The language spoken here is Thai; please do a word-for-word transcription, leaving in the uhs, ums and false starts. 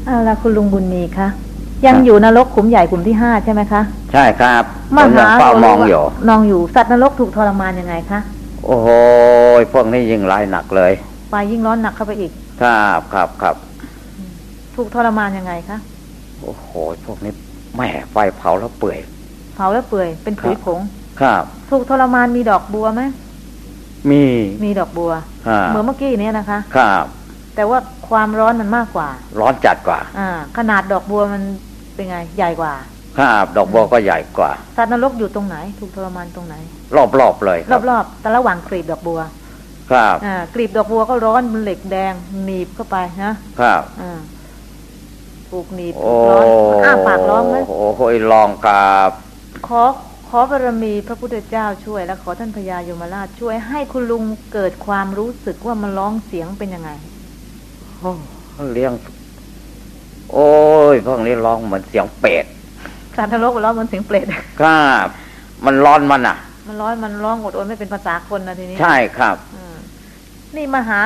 เอาละคุณลุงบุญมีคะยังอยู่นรกขุมใหญ่ขุมที่ห้าใช่ไหมคะใช่ครับมหาเฝ้ามองอยู่นองอยู่สัตว์นรกถูกทรมานยังไงคะโอ้โหพวกนี้ยิ่งร้ายหนักเลยไฟยิ่งร้อนหนักเข้าไปอีกครับครับครับถูกทรมานยังไงคะโอ้โหพวกนี้แม่ไฟเผาแล้วเปื่อยเผาแล้วเปื่อยเป็นผุยผงครับถูกทรมานมีดอกบัวไหมมีมีดอกบัวเหมือนเมื่อกี้นี้นะคะครับแต่ว่าความร้อนมันมากกว่าร้อนจัดกว่าอ่าขนาดดอกบัวมันเป็นไงใหญ่กว่าครับดอกบัวก็ใหญ่กว่าสัตว์นรกอยู่ตรงไหนถูกทรมานตรงไหนรอบๆเลยรอบๆแต่ระหว่างกลีบดอกบัวครับอ่ากลีบดอกบัวก็ร้อนมันเหล็กแดงหนีบเข้าไปนะครับอ่าถูกหนีบร้อนอ้าปากร้องไหมโอ้โหลองกับขอขอบารมีพระพุทธเจ้าช่วยและขอท่านพญายมราชช่วยให้คุณลุงเกิดความรู้สึกว่ามันร้องเสียงเป็นยังไงเลี้ยงโอ้ยพวกนี้ร้องเหมือนเสียงเป็ดสัตว์นรกมันร้องเหมือนเสียงเปรตครับมันร้อนมันอ่ะมันร้อนมันร้องอดโอยไม่เป็นภาษาคนนะทีนี้ใช่ครับนี่มหา